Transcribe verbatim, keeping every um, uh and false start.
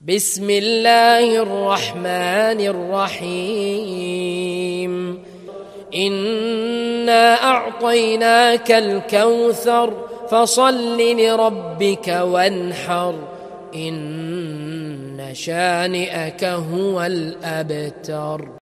بسم الله الرحمن الرحيم إنا أعطيناك الكوثر فصل لربك وانحر إن شانئك هو الأبتر.